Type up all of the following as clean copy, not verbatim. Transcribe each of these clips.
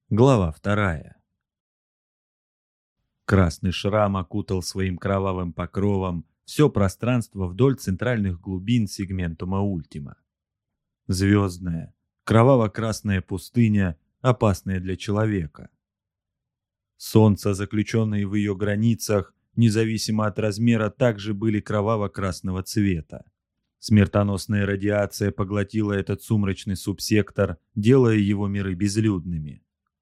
Глава 2. Красный шрам окутал своим кровавым покровом все пространство вдоль центральных глубин сегментума Ультима. Звездная, кроваво-красная пустыня, опасная для человека. Солнца, заключенные в ее границах, независимо от размера, также были кроваво-красного цвета. Смертоносная радиация поглотила этот сумрачный субсектор, делая его миры безлюдными.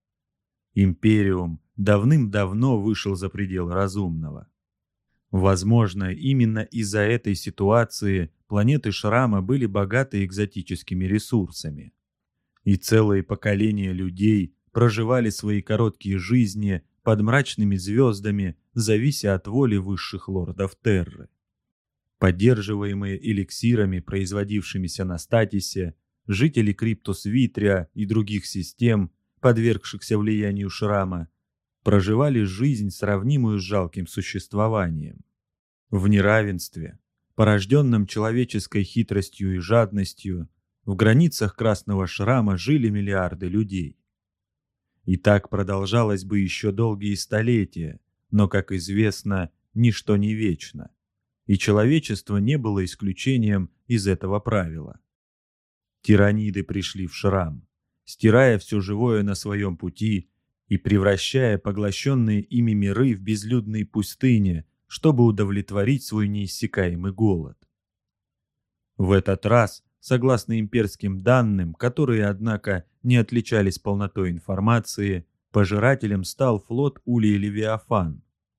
Империум давным-давно вышел за пределы разумного. Возможно, именно из-за этой ситуации планеты Шрама были богаты экзотическими ресурсами. И целые поколения людей проживали свои короткие жизни под мрачными звездами, завися от воли высших лордов Терры. Поддерживаемые эликсирами, производившимися на Статисе, жители Криптус-Витрия и других систем, подвергшихся влиянию Шрама, проживали жизнь, сравнимую с жалким существованием. В неравенстве, порожденном человеческой хитростью и жадностью, в границах Красного Шрама жили миллиарды людей. И так продолжалось бы еще долгие столетия, но, как известно, ничто не вечно, и человечество не было исключением из этого правила. Тираниды пришли в Шрам, стирая все живое на своем пути и превращая поглощенные ими миры в безлюдные пустыни, чтобы удовлетворить свой неиссякаемый голод. В этот раз, согласно имперским данным, которые, однако, не отличались полнотой информации, пожирателем стал флот Улья-Левиафан.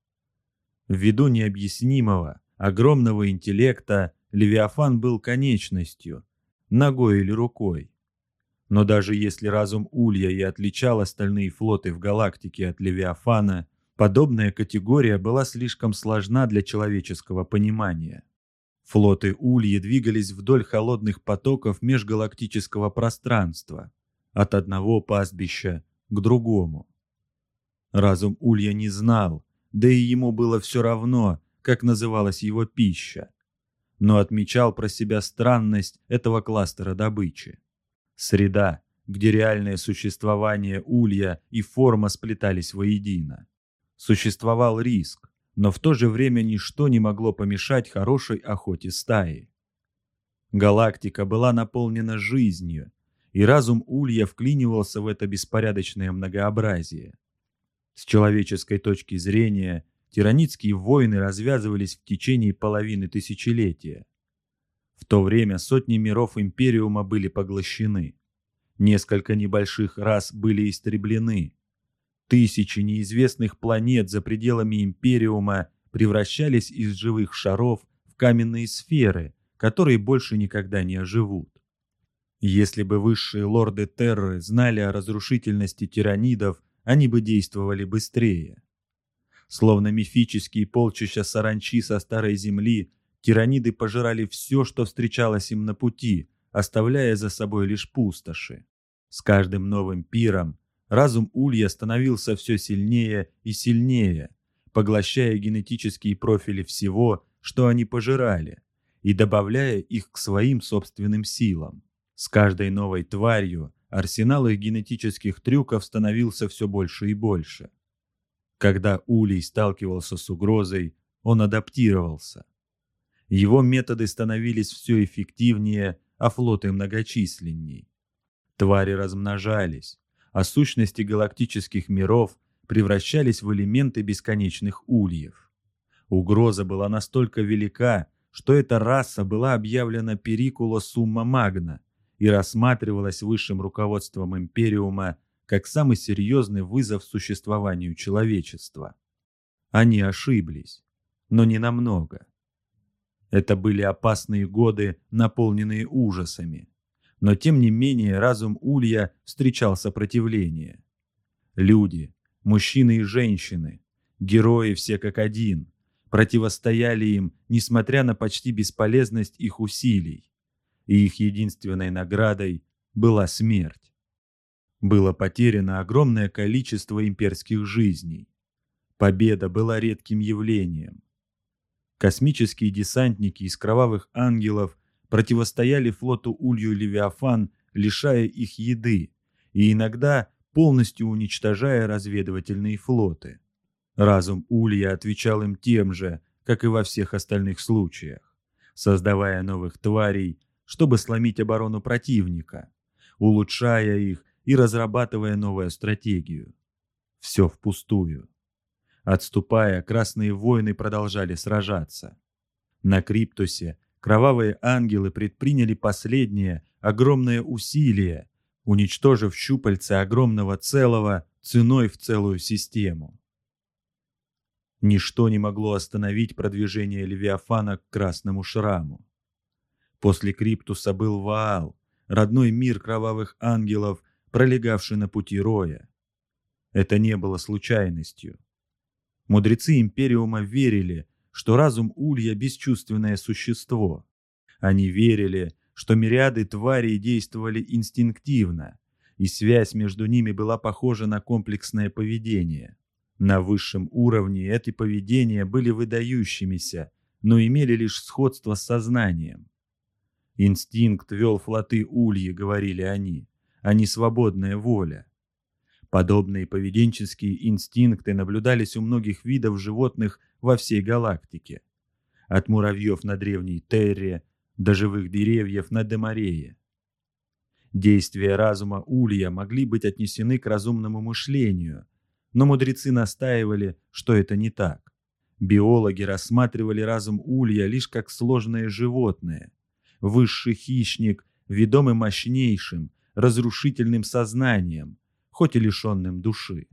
Ввиду необъяснимого, огромного интеллекта, Левиафан был конечностью, ногой или рукой. Но даже если разум Улья и отличал остальные флоты в галактике от Левиафана, подобная категория была слишком сложна для человеческого понимания. Флоты Ульи двигались вдоль холодных потоков межгалактического пространства, от одного пастбища к другому. Разум Улья не знал, да и ему было все равно, как называлась его пища, но отмечал про себя странность этого кластера добычи. Среда, где реальное существование Улья и форма сплетались воедино. Существовал риск, но в то же время ничто не могло помешать хорошей охоте стаи. Галактика была наполнена жизнью, и разум Улья вклинивался в это беспорядочное многообразие. С человеческой точки зрения, тиранидские войны развязывались в течение половины тысячелетия. В то время сотни миров Империума были поглощены. Несколько небольших рас были истреблены. Тысячи неизвестных планет за пределами Империума превращались из живых шаров в каменные сферы, которые больше никогда не оживут. Если бы высшие лорды Терры знали о разрушительности тиранидов, они бы действовали быстрее. Словно мифические полчища саранчи со Старой Земли, тираниды пожирали все, что встречалось им на пути, оставляя за собой лишь пустоши. С каждым новым пиром разум Улья становился все сильнее и сильнее, поглощая генетические профили всего, что они пожирали, и добавляя их к своим собственным силам. С каждой новой тварью арсенал их генетических трюков становился все больше и больше. Когда Улей сталкивался с угрозой, он адаптировался. Его методы становились все эффективнее, а флоты многочисленней. Твари размножались, а сущности галактических миров превращались в элементы бесконечных ульев. Угроза была настолько велика, что эта раса была объявлена перикула сумма магна и рассматривалась высшим руководством Империума как самый серьезный вызов существованию человечества. Они ошиблись, но не намного. Это были опасные годы, наполненные ужасами. Но тем не менее разум Улья встречал сопротивление. Люди, мужчины и женщины, герои все как один, противостояли им, несмотря на почти бесполезность их усилий. И их единственной наградой была смерть. Было потеряно огромное количество имперских жизней. Победа была редким явлением. Космические десантники из кровавых ангелов противостояли флоту Улью-Левиафан, лишая их еды, и иногда полностью уничтожая разведывательные флоты. Разум Улья отвечал им тем же, как и во всех остальных случаях, создавая новых тварей, чтобы сломить оборону противника, улучшая их и разрабатывая новую стратегию. Все впустую. Отступая, красные воины продолжали сражаться. На Криптусе кровавые ангелы предприняли последнее огромное усилие, уничтожив щупальца огромного целого ценой в целую систему. Ничто не могло остановить продвижение Левиафана к Красному Шраму. После Криптуса был Ваал, родной мир кровавых ангелов, пролегавший на пути Роя. Это не было случайностью. Мудрецы Империума верили, что разум Улья – бесчувственное существо. Они верили, что мириады тварей действовали инстинктивно, и связь между ними была похожа на комплексное поведение. На высшем уровне эти поведения были выдающимися, но имели лишь сходство с сознанием. «Инстинкт вел флоты Ульи», — говорили они, — «а не свободная воля». Подобные поведенческие инстинкты наблюдались у многих видов животных во всей галактике. От муравьев на древней Терре до живых деревьев на Демарее. Действия разума Улья могли быть отнесены к разумному мышлению, но мудрецы настаивали, что это не так. Биологи рассматривали разум Улья лишь как сложное животное, высший хищник, ведомый мощнейшим, разрушительным сознанием, хоть и лишенным души.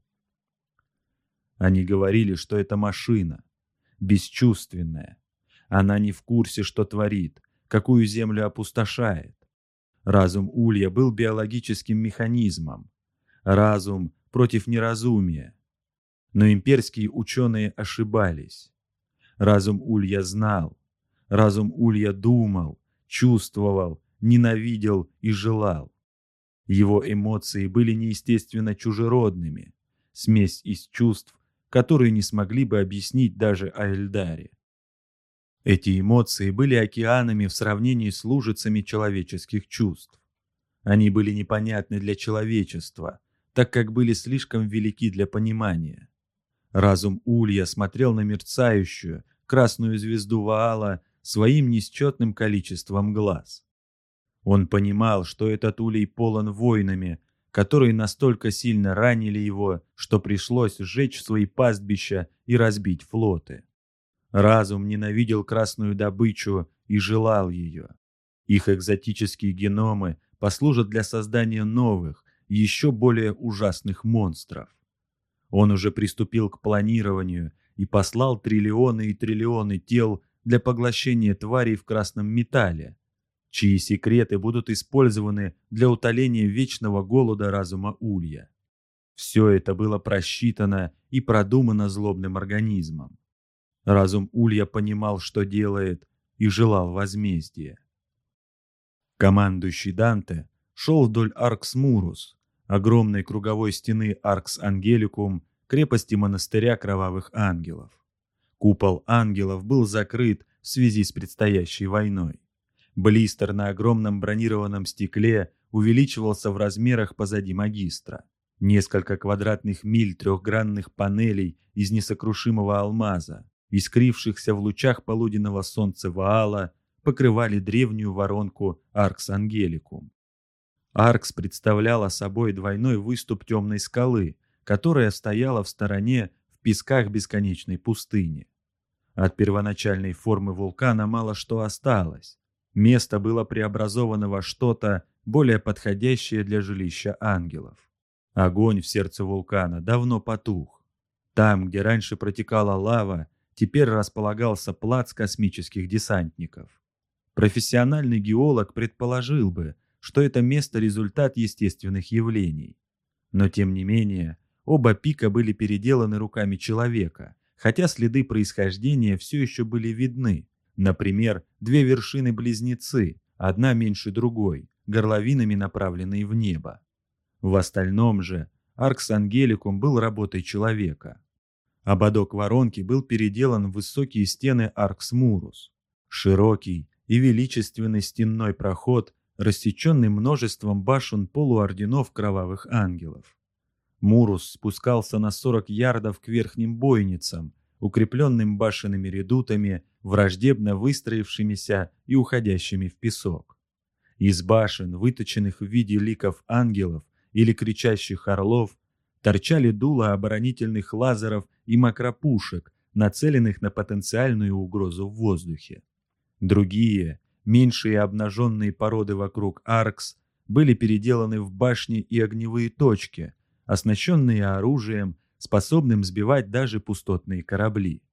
Они говорили, что это машина, бесчувственная. Она не в курсе, что творит, какую землю опустошает. Разум Улья был биологическим механизмом. Разум против неразумия. Но имперские ученые ошибались. Разум Улья знал. Разум Улья думал, чувствовал, ненавидел и желал. Его эмоции были неестественно чужеродными, смесь из чувств, которые не смогли бы объяснить даже Аэльдаре. Эти эмоции были океанами в сравнении с лужицами человеческих чувств. Они были непонятны для человечества, так как были слишком велики для понимания. Разум Улья смотрел на мерцающую, красную звезду Ваала своим несчетным количеством глаз. Он понимал, что этот улей полон войнами, которые настолько сильно ранили его, что пришлось сжечь свои пастбища и разбить флоты. Разум ненавидел красную добычу и желал ее. Их экзотические геномы послужат для создания новых, еще более ужасных монстров. Он уже приступил к планированию и послал триллионы и триллионы тел для поглощения тварей в красном металле, чьи секреты будут использованы для утоления вечного голода разума Улья. Все это было просчитано и продумано злобным организмом. Разум Улья понимал, что делает, и желал возмездия. Командующий Данте шел вдоль Аркс Мурус, огромной круговой стены Аркс Ангеликум, крепости монастыря Кровавых Ангелов. Купол ангелов был закрыт в связи с предстоящей войной. Блистер на огромном бронированном стекле увеличивался в размерах позади магистра. Несколько квадратных миль трехгранных панелей из несокрушимого алмаза, искрившихся в лучах полуденного солнца Ваала, покрывали древнюю воронку Аркс Ангеликум. Аркс представляла собой двойной выступ темной скалы, которая стояла в стороне в песках бесконечной пустыни. От первоначальной формы вулкана мало что осталось. Место было преобразовано во что-то более подходящее для жилища ангелов. Огонь в сердце вулкана давно потух. Там, где раньше протекала лава, теперь располагался плац космических десантников. Профессиональный геолог предположил бы, что это место – результат естественных явлений. Но тем не менее, оба пика были переделаны руками человека, хотя следы происхождения все еще были видны. Например, две вершины-близнецы, одна меньше другой, горловинами направленные в небо. В остальном же Аркс Ангеликум был работой человека. Ободок воронки был переделан в высокие стены Аркс Мурус. Широкий и величественный стенной проход, рассеченный множеством башен полуорденов Кровавых Ангелов. Мурус спускался на 40 ярдов к верхним бойницам, укрепленным башенными редутами, враждебно выстроившимися и уходящими в песок. Из башен, выточенных в виде ликов ангелов или кричащих орлов, торчали дула оборонительных лазеров и макропушек, нацеленных на потенциальную угрозу в воздухе. Другие, меньшие обнаженные породы вокруг Аркс, были переделаны в башни и огневые точки, оснащенные оружием, способным сбивать даже пустотные корабли.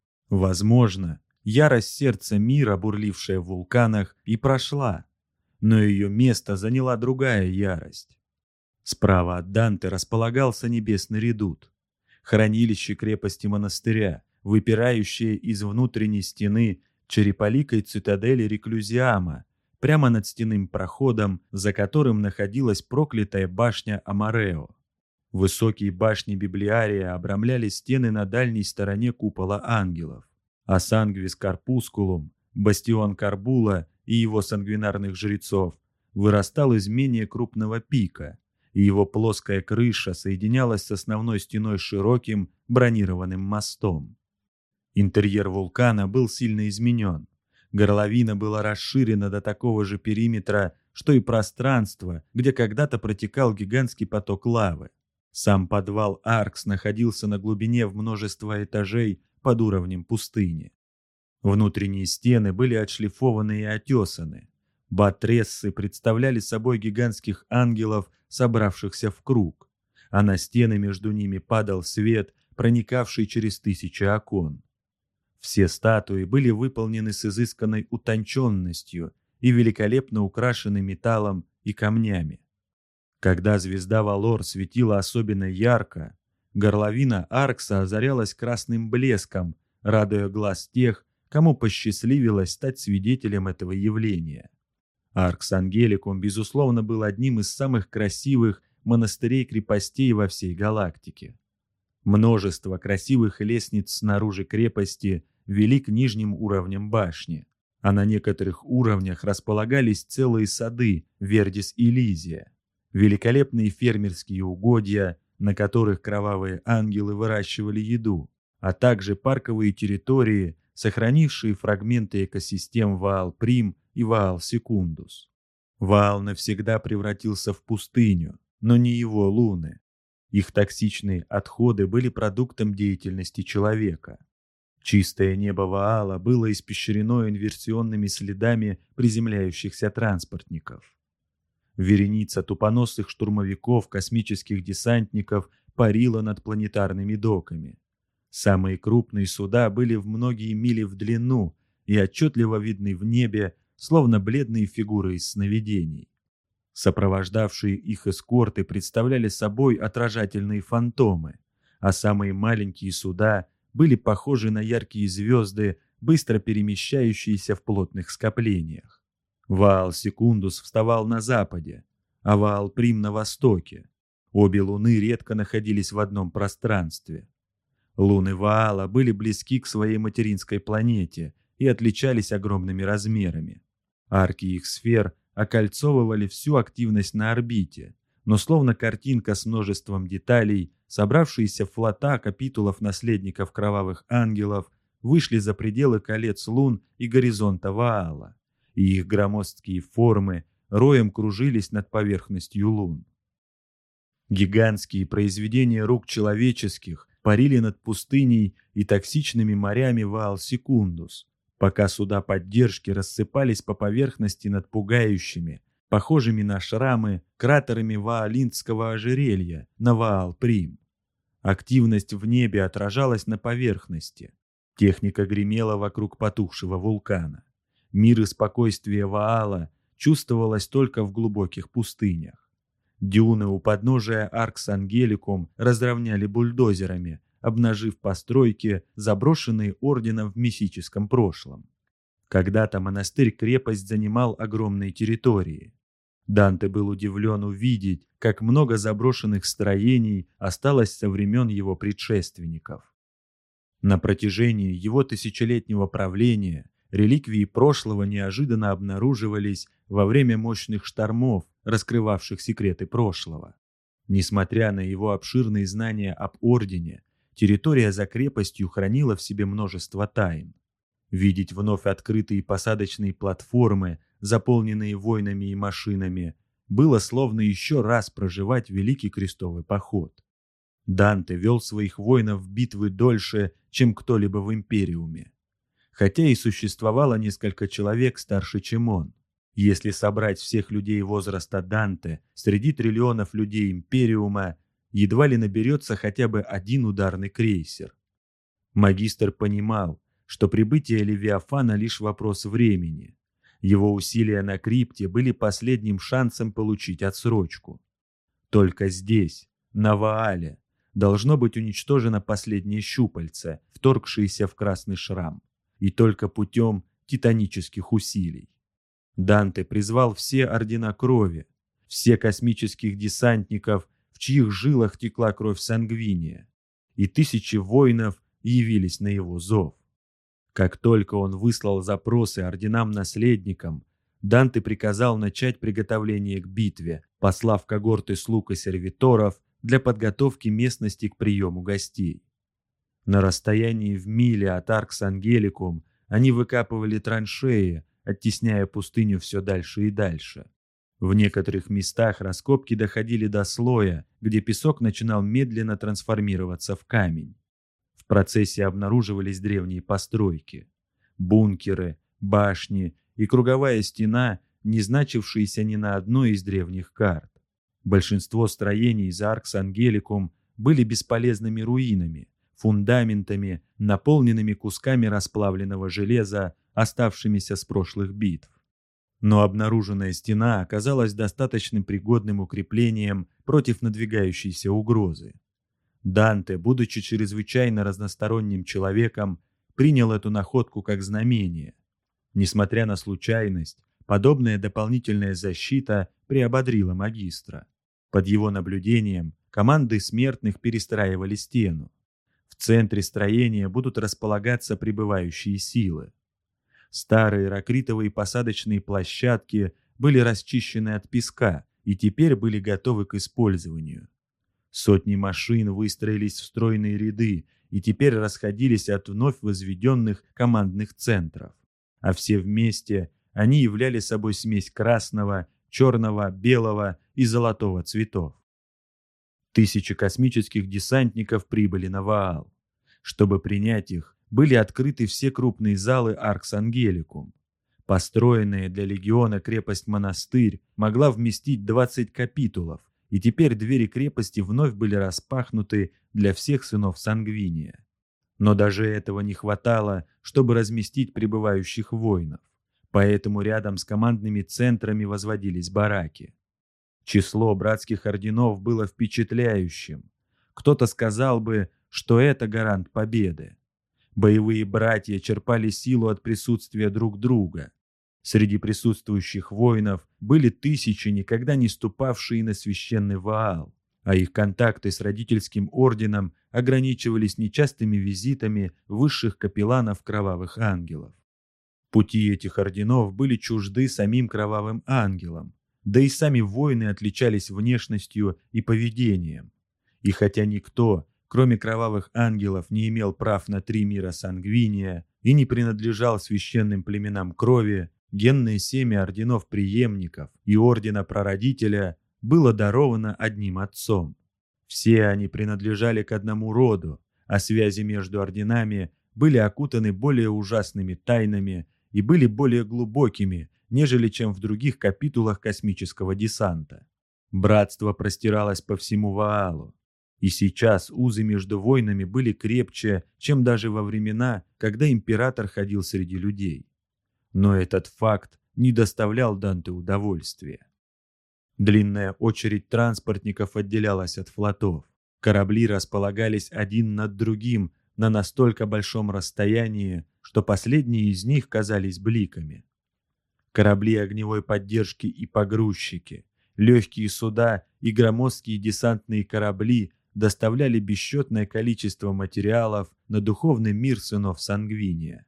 Возможно, ярость сердца мира, бурлившая в вулканах, и прошла, но ее место заняла другая ярость. Справа от Данте располагался небесный редут, хранилище крепости монастыря, выпирающее из внутренней стены череполикой цитадели Реклюзиама, прямо над стенным проходом, за которым находилась проклятая башня Амарео. Высокие башни Библиария обрамляли стены на дальней стороне купола ангелов, а Сангвис Карпускулум, бастион Карбула и его сангвинарных жрецов, вырастал из менее крупного пика, и его плоская крыша соединялась с основной стеной широким бронированным мостом. Интерьер вулкана был сильно изменен. Горловина была расширена до такого же периметра, что и пространство, где когда-то протекал гигантский поток лавы. Сам подвал Аркс находился на глубине в множество этажей под уровнем пустыни. Внутренние стены были отшлифованы и отесаны. Батрессы представляли собой гигантских ангелов, собравшихся в круг, а на стены между ними падал свет, проникавший через тысячи окон. Все статуи были выполнены с изысканной утонченностью и великолепно украшены металлом и камнями. Когда звезда Валор светила особенно ярко, горловина Аркса озарялась красным блеском, радуя глаз тех, кому посчастливилось стать свидетелем этого явления. Аркс Ангеликум, безусловно, был одним из самых красивых монастырей-крепостей во всей галактике. Множество красивых лестниц снаружи крепости вели к нижним уровням башни, а на некоторых уровнях располагались целые сады Вердис Элизия, великолепные фермерские угодья, на которых кровавые ангелы выращивали еду, а также парковые территории, сохранившие фрагменты экосистем Ваал-Прим и Ваал-Секундус. Ваал навсегда превратился в пустыню, но не его луны. Их токсичные отходы были продуктом деятельности человека. Чистое небо Ваала было испещрено инверсионными следами приземляющихся транспортников. Вереница тупоносых штурмовиков, космических десантников парила над планетарными доками. Самые крупные суда были в многие мили в длину и отчетливо видны в небе, словно бледные фигуры из сновидений. Сопровождавшие их эскорты представляли собой отражательные фантомы, а самые маленькие суда были похожи на яркие звезды, быстро перемещающиеся в плотных скоплениях. Ваал Секундус вставал на западе, а Ваал Прим на востоке. Обе луны редко находились в одном пространстве. Луны Ваала были близки к своей материнской планете и отличались огромными размерами. Арки их сфер окольцовывали всю активность на орбите, но словно картинка с множеством деталей, собравшиеся флота капитулов наследников кровавых ангелов вышли за пределы колец лун и горизонта Ваала, и их громоздкие формы роем кружились над поверхностью лун. Гигантские произведения рук человеческих парили над пустыней и токсичными морями Ваал-Секундус, пока суда поддержки рассыпались по поверхности над пугающими, похожими на шрамы, кратерами Ваалиндского ожерелья на Ваал-Прим. Активность в небе отражалась на поверхности. Техника гремела вокруг потухшего вулкана. Мир и спокойствие Ваала чувствовалось только в глубоких пустынях. Дюны у подножия Аркс Ангеликум разровняли бульдозерами, обнажив постройки, заброшенные орденом в мифическом прошлом. Когда-то монастырь-крепость занимал огромные территории. Данте был удивлен увидеть, как много заброшенных строений осталось со времен его предшественников. На протяжении его тысячелетнего правления реликвии прошлого неожиданно обнаруживались во время мощных штормов, раскрывавших секреты прошлого. Несмотря на его обширные знания об Ордене, территория за крепостью хранила в себе множество тайн. Видеть вновь открытые посадочные платформы, заполненные воинами и машинами, было словно еще раз проживать Великий Крестовый Поход. Данте вел своих воинов в битвы дольше, чем кто-либо в Империуме. Хотя и существовало несколько человек старше, чем он. Если собрать всех людей возраста Данте среди триллионов людей Империума, едва ли наберется хотя бы один ударный крейсер. Магистр понимал, что прибытие Левиафана лишь вопрос времени. Его усилия на крипте были последним шансом получить отсрочку. Только здесь, на Ваале, должно быть уничтожено последнее щупальце, вторгшееся в Красный Шрам, и только путем титанических усилий. Данте призвал все ордена крови, все космических десантников, в чьих жилах текла кровь Сангвиния, и тысячи воинов явились на его зов. Как только он выслал запросы орденам-наследникам, Данте приказал начать приготовление к битве, послав когорты слуг и сервиторов для подготовки местности к приему гостей. На расстоянии в миле от Аркс-Ангеликум они выкапывали траншеи, оттесняя пустыню все дальше и дальше. В некоторых местах раскопки доходили до слоя, где песок начинал медленно трансформироваться в камень. В процессе обнаруживались древние постройки. Бункеры, башни и круговая стена, не значившиеся ни на одной из древних карт. Большинство строений за Аркс-Ангеликум были бесполезными руинами, фундаментами, наполненными кусками расплавленного железа, оставшимися с прошлых битв. Но обнаруженная стена оказалась достаточно пригодным укреплением против надвигающейся угрозы. Данте, будучи чрезвычайно разносторонним человеком, принял эту находку как знамение. Несмотря на случайность, подобная дополнительная защита приободрила магистра. Под его наблюдением команды смертных перестраивали стену. В центре строения будут располагаться прибывающие силы. Старые ракритовые посадочные площадки были расчищены от песка и теперь были готовы к использованию. Сотни машин выстроились в стройные ряды и теперь расходились от вновь возведенных командных центров, а все вместе они являли собой смесь красного, черного, белого и золотого цветов. Тысячи космических десантников прибыли на Ваал. Чтобы принять их, были открыты все крупные залы Аркс-Ангеликум. Построенная для легиона крепость-монастырь могла вместить 20 капитулов, и теперь двери крепости вновь были распахнуты для всех сынов Сангвиния. Но даже этого не хватало, чтобы разместить прибывающих воинов, поэтому рядом с командными центрами возводились бараки. Число братских орденов было впечатляющим. Кто-то сказал бы, что это гарант победы. Боевые братья черпали силу от присутствия друг друга. Среди присутствующих воинов были тысячи, никогда не ступавшие на священный Ваал, а их контакты с родительским орденом ограничивались нечастыми визитами высших капелланов кровавых ангелов. Пути этих орденов были чужды самим кровавым ангелам, да и сами воины отличались внешностью и поведением. И хотя никто, кроме кровавых ангелов, не имел прав на 3 мира Сангвиния и не принадлежал священным племенам крови, генное семя орденов-преемников и ордена Прародителя было даровано одним отцом. Все они принадлежали к одному роду, а связи между орденами были окутаны более ужасными тайнами и были более глубокими, нежели чем в других капитулах космического десанта. Братство простиралось по всему Ваалу, и сейчас узы между войнами были крепче, чем даже во времена, когда император ходил среди людей. Но этот факт не доставлял Данте удовольствия. Длинная очередь транспортников отделялась от флотов. Корабли располагались один над другим на настолько большом расстоянии, что последние из них казались бликами. Корабли огневой поддержки и погрузчики, легкие суда и громоздкие десантные корабли доставляли бесчетное количество материалов на духовный мир сынов Сангвиния.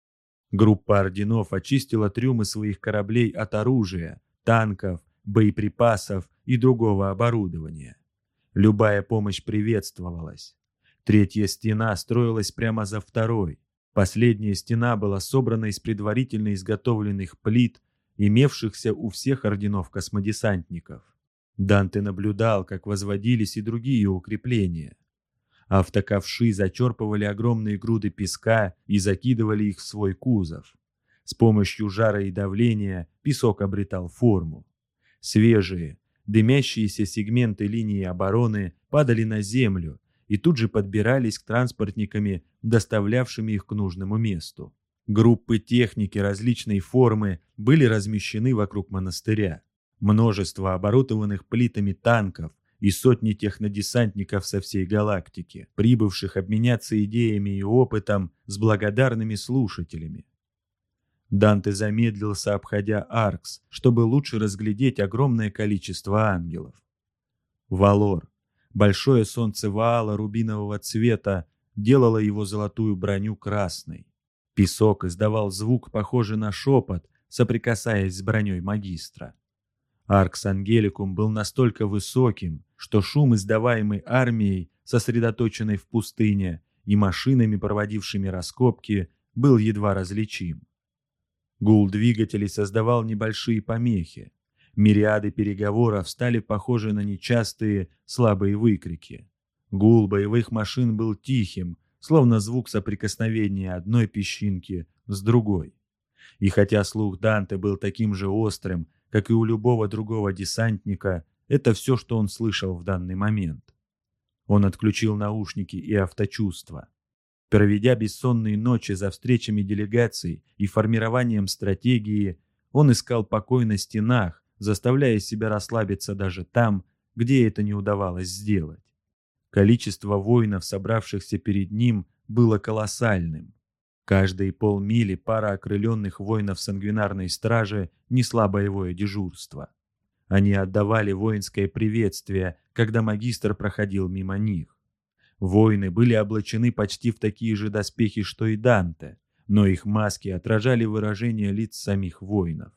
Группа орденов очистила трюмы своих кораблей от оружия, танков, боеприпасов и другого оборудования. Любая помощь приветствовалась. Третья стена строилась прямо за второй. Последняя стена была собрана из предварительно изготовленных плит, имевшихся у всех орденов космодесантников. Данте наблюдал, как возводились и другие укрепления. Автоковши зачерпывали огромные груды песка и закидывали их в свой кузов. С помощью жара и давления песок обретал форму. Свежие, дымящиеся сегменты линии обороны падали на землю и тут же подбирались к транспортниками, доставлявшими их к нужному месту. Группы техники различной формы были размещены вокруг монастыря. Множество оборудованных плитами танков и сотни технодесантников со всей галактики, прибывших обменяться идеями и опытом с благодарными слушателями. Данте замедлился, обходя Аркс, чтобы лучше разглядеть огромное количество ангелов. Валор, большое солнце Ваала рубинового цвета, делало его золотую броню красной. Песок издавал звук, похожий на шепот, соприкасаясь с броней магистра. Аркс Ангеликум был настолько высоким, что шум, издаваемый армией, сосредоточенной в пустыне, и машинами, проводившими раскопки, был едва различим. Гул двигателей создавал небольшие помехи. Мириады переговоров стали похожи на нечастые, слабые выкрики. Гул боевых машин был тихим, словно звук соприкосновения одной песчинки с другой. И хотя слух Данте был таким же острым, как и у любого другого десантника, это все, что он слышал в данный момент. Он отключил наушники и авточувства. Проведя бессонные ночи за встречами делегаций и формированием стратегии, он искал покой на стенах, заставляя себя расслабиться даже там, где это не удавалось сделать. Количество воинов, собравшихся перед ним, было колоссальным. Каждые полмили пара окрыленных воинов сангвинарной стражи несла боевое дежурство. Они отдавали воинское приветствие, когда магистр проходил мимо них. Воины были облачены почти в такие же доспехи, что и Данте, но их маски отражали выражение лиц самих воинов.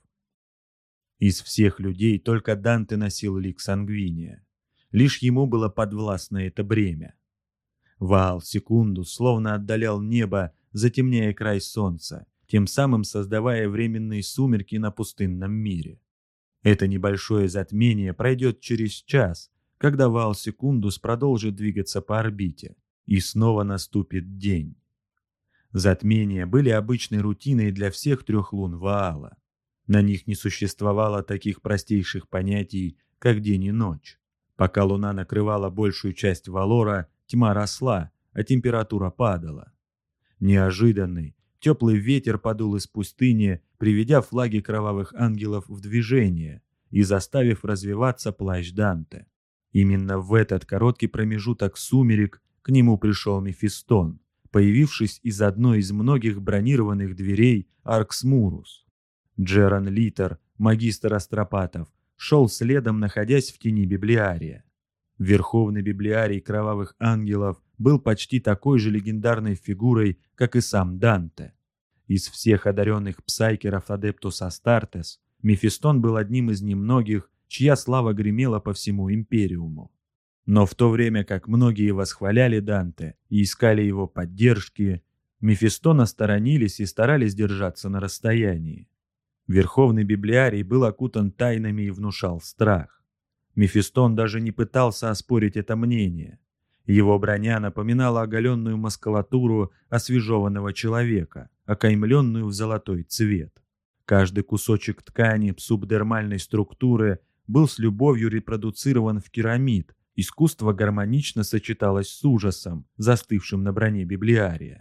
Из всех людей только Данте носил лик сангвиния. Лишь ему было подвластно это бремя. Ваал Секундус словно отдалял небо, затемняя край солнца, тем самым создавая временные сумерки на пустынном мире. Это небольшое затмение пройдет через час, когда Ваал Секундус продолжит двигаться по орбите, и снова наступит день. Затмения были обычной рутиной для всех 3 лун Ваала. На них не существовало таких простейших понятий, как день и ночь. Пока луна накрывала большую часть Валора, тьма росла, а температура падала. Неожиданный, теплый ветер подул из пустыни, приведя флаги кровавых ангелов в движение и заставив развиваться плащ Данте. Именно в этот короткий промежуток сумерек к нему пришел Мефистон, появившись из одной из многих бронированных дверей Аркс Мурус. Джеран Литер, магистр астропатов, шел следом, находясь в тени библиария. Верховный библиарий кровавых ангелов был почти такой же легендарной фигурой, как и сам Данте. Из всех одаренных псайкеров Адептус Астартес Мефистон был одним из немногих, чья слава гремела по всему Империуму. Но в то время как многие восхваляли Данте и искали его поддержки, Мефистона сторонились и старались держаться на расстоянии. Верховный библиарий был окутан тайнами и внушал страх. Мефистон даже не пытался оспорить это мнение. Его броня напоминала оголенную маскулатуру освежеванного человека, окаймленную в золотой цвет. Каждый кусочек ткани субдермальной структуры был с любовью репродуцирован в керамид, искусство гармонично сочеталось с ужасом, застывшим на броне библиария.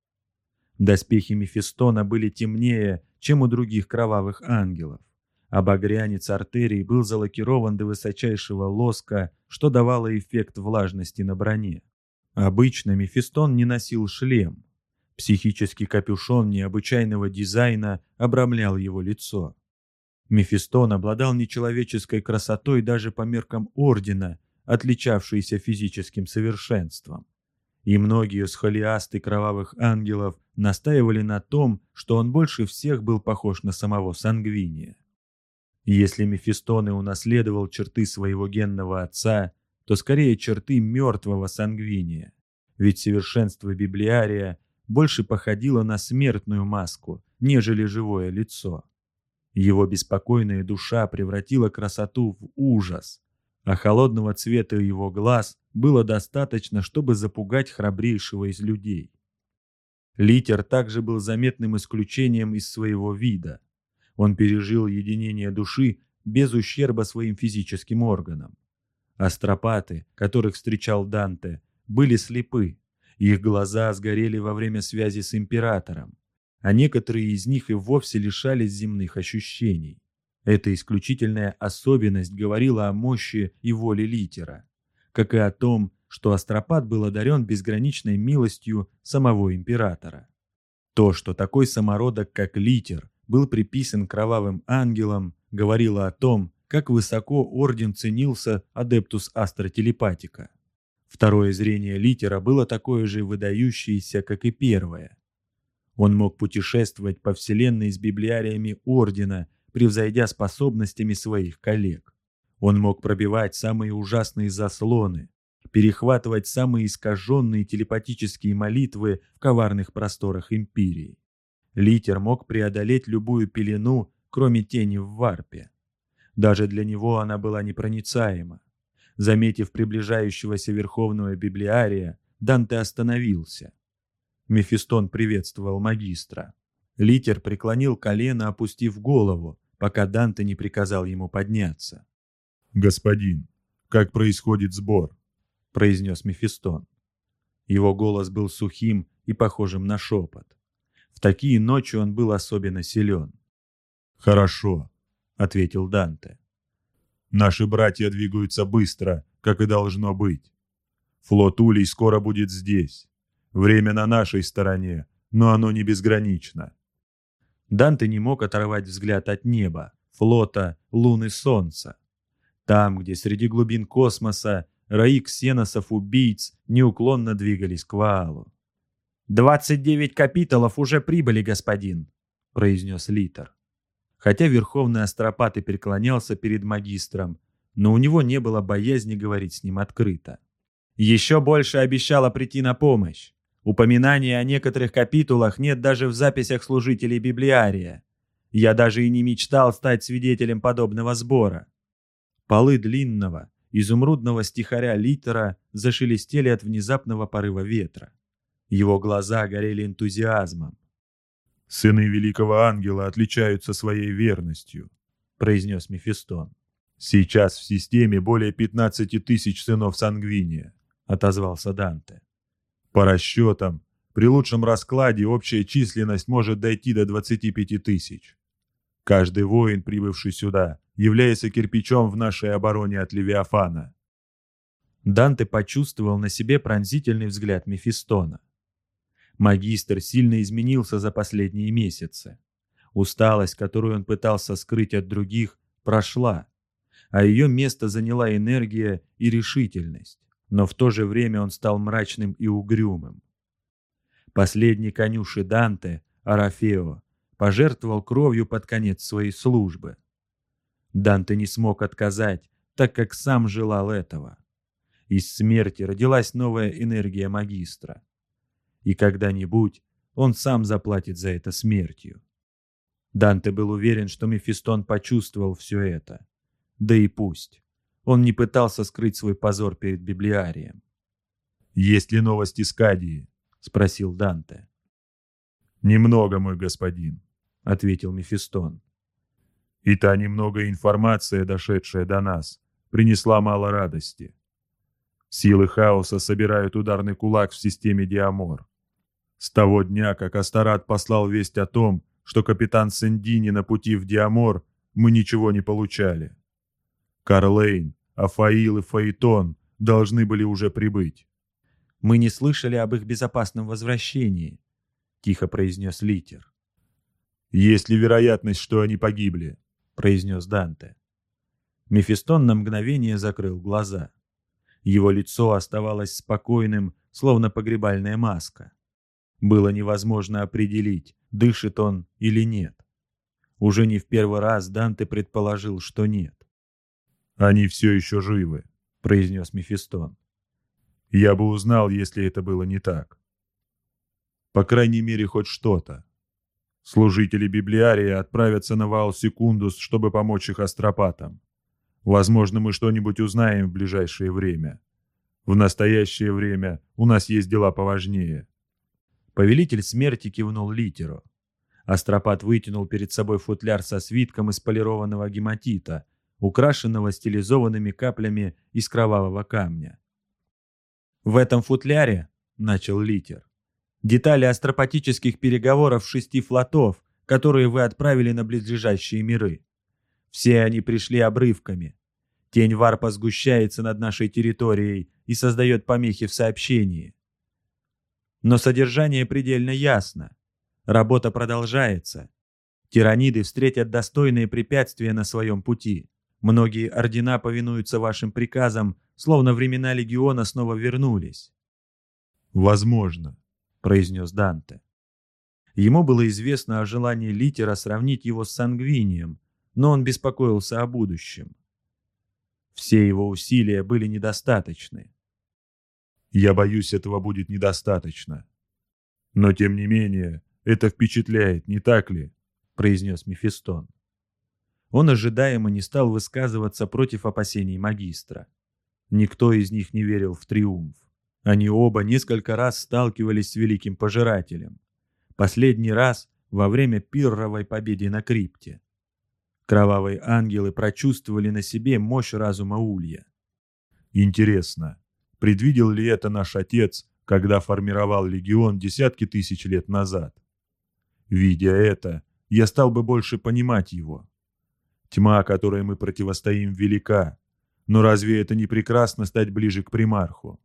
Доспехи Мефистона были темнее, чем у других кровавых ангелов. А багрянец артерий был залакирован до высочайшего лоска, что давало эффект влажности на броне. Обычно Мефистон не носил шлем. Психический капюшон необычайного дизайна обрамлял его лицо. Мефистон обладал нечеловеческой красотой даже по меркам Ордена, отличавшейся физическим совершенством. И многие схолиасты кровавых ангелов настаивали на том, что он больше всех был похож на самого Сангвиния. Если Мефистон и унаследовал черты своего генного отца, то скорее черты мертвого сангвиния, ведь совершенство библиария больше походило на смертную маску, нежели живое лицо. Его беспокойная душа превратила красоту в ужас, а холодного цвета его глаз было достаточно, чтобы запугать храбрейшего из людей. Литер также был заметным исключением из своего вида. Он пережил единение души без ущерба своим физическим органам. Астропаты, которых встречал Данте, были слепы, их глаза сгорели во время связи с императором, а некоторые из них и вовсе лишались земных ощущений. Эта исключительная особенность говорила о мощи и воле Литера, как и о том, что Астропат был одарен безграничной милостью самого императора. То, что такой самородок, как Литер, был приписан кровавым ангелам, говорило о том, как высоко орден ценился адептус астротелепатика. Второе зрение Литера было такое же выдающееся, как и первое. Он мог путешествовать по вселенной с библиариями ордена, превзойдя способностями своих коллег. Он мог пробивать самые ужасные заслоны, перехватывать самые искаженные телепатические молитвы в коварных просторах империи. Литер мог преодолеть любую пелену, кроме тени в варпе. Даже для него она была непроницаема. Заметив приближающегося верховного библиария, Данте остановился. Мефистон приветствовал магистра. Литер преклонил колено, опустив голову, пока Данте не приказал ему подняться. «Господин, как происходит сбор?» — произнес Мефистон. Его голос был сухим и похожим на шепот. В такие ночи он был особенно силен. «Хорошо», — ответил Данте. «Наши братья двигаются быстро, как и должно быть. Флот Улей скоро будет здесь. Время на нашей стороне, но оно не безгранично». Данте не мог оторвать взгляд от неба, флота, луны, солнца. Там, где среди глубин космоса раи ксеносов-убийц неуклонно двигались к Ваалу. 29 капиталов уже прибыли, господин», — произнес Литер. Хотя Верховный Астропат и преклонялся перед магистром, но у него не было боязни говорить с ним открыто. «Еще больше обещало прийти на помощь. Упоминания о некоторых капитулах нет даже в записях служителей библиария. Я даже и не мечтал стать свидетелем подобного сбора». Полы длинного, изумрудного стихаря Литера зашелестели от внезапного порыва ветра. Его глаза горели энтузиазмом. «Сыны Великого Ангела отличаются своей верностью», — произнес Мефистон. «Сейчас в системе более 15 тысяч сынов Сангвиния», — отозвался Данте. «По расчетам, при лучшем раскладе общая численность может дойти до 25 тысяч. Каждый воин, прибывший сюда, является кирпичом в нашей обороне от Левиафана». Данте почувствовал на себе пронзительный взгляд Мефистона. Магистр сильно изменился за последние месяцы. Усталость, которую он пытался скрыть от других, прошла, а ее место заняла энергия и решительность, но в то же время он стал мрачным и угрюмым. Последний конюший Данте, Арафео, пожертвовал кровью под конец своей службы. Данте не смог отказать, так как сам желал этого. Из смерти родилась новая энергия магистра. И когда-нибудь он сам заплатит за это смертью. Данте был уверен, что Мефистон почувствовал все это. Да и пусть. Он не пытался скрыть свой позор перед библиарием. «Есть ли новости с Кадии?» — спросил Данте. «Немного, мой господин», — ответил Мефистон. «И та немногое информация, дошедшая до нас, принесла мало радости. Силы хаоса собирают ударный кулак в системе Диамор. С того дня, как Астарат послал весть о том, что капитан Сендини на пути в Диамор, мы ничего не получали. Карлейн, Афаил и Фаэтон должны были уже прибыть». «Мы не слышали об их безопасном возвращении», — тихо произнес Литер. «Есть ли вероятность, что они погибли?» — произнес Данте. Мефистон на мгновение закрыл глаза. Его лицо оставалось спокойным, словно погребальная маска. Было невозможно определить, дышит он или нет. Уже не в первый раз Данте предположил, что нет. «Они все еще живы», произнес Мефистон. Я бы узнал, если это было не так. По крайней мере, хоть что-то. Служители Библиария отправятся на Ваал Секундус, чтобы помочь их астропатам. Возможно, мы что-нибудь узнаем в ближайшее время. В настоящее время у нас есть дела поважнее. Повелитель смерти кивнул Литеру. Астропат вытянул перед собой футляр со свитком из полированного гематита, украшенного стилизованными каплями из кровавого камня. «В этом футляре, — начал Литер, — детали астропатических переговоров 6 флотов, которые вы отправили на близлежащие миры. Все они пришли обрывками. Тень варпа сгущается над нашей территорией и создает помехи в сообщении. Но содержание предельно ясно. Работа продолжается. Тираниды встретят достойные препятствия на своем пути. Многие ордена повинуются вашим приказам, словно времена легиона снова вернулись». «Возможно», — произнес Данте. Ему было известно о желании Литера сравнить его с Сангвинием, но он беспокоился о будущем. Все его усилия были недостаточны. «Я боюсь, этого будет недостаточно. Но, тем не менее, это впечатляет, не так ли?» — произнес Мефистон. Он ожидаемо не стал высказываться против опасений магистра. Никто из них не верил в триумф. Они оба несколько раз сталкивались с Великим Пожирателем. Последний раз во время пирровой победы на Крипте. Кровавые ангелы прочувствовали на себе мощь разума Улья. «Интересно, предвидел ли это наш отец, когда формировал легион десятки тысяч лет назад? Видя это, я стал бы больше понимать его. Тьма, которой мы противостоим, велика, но разве это не прекрасно стать ближе к примарху?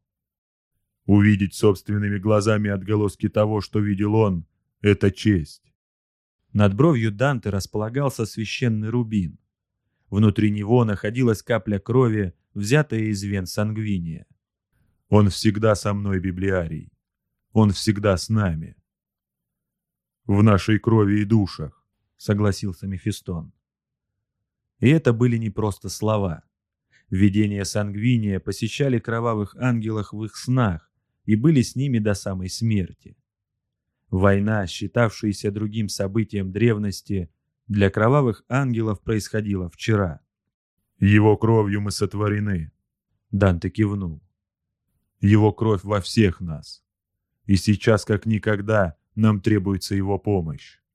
Увидеть собственными глазами отголоски того, что видел он, — это честь». Над бровью Данте располагался священный рубин. Внутри него находилась капля крови, взятая из вен Сангвиния. «Он всегда со мной, Библиарий. Он всегда с нами. В нашей крови и душах», — согласился Мефистон. И это были не просто слова. Видения Сангвиния посещали кровавых ангелов в их снах и были с ними до самой смерти. Война, считавшаяся другим событием древности, для кровавых ангелов происходила вчера. «Его кровью мы сотворены», — Данте кивнул. «Его кровь во всех нас. И сейчас, как никогда, нам требуется его помощь.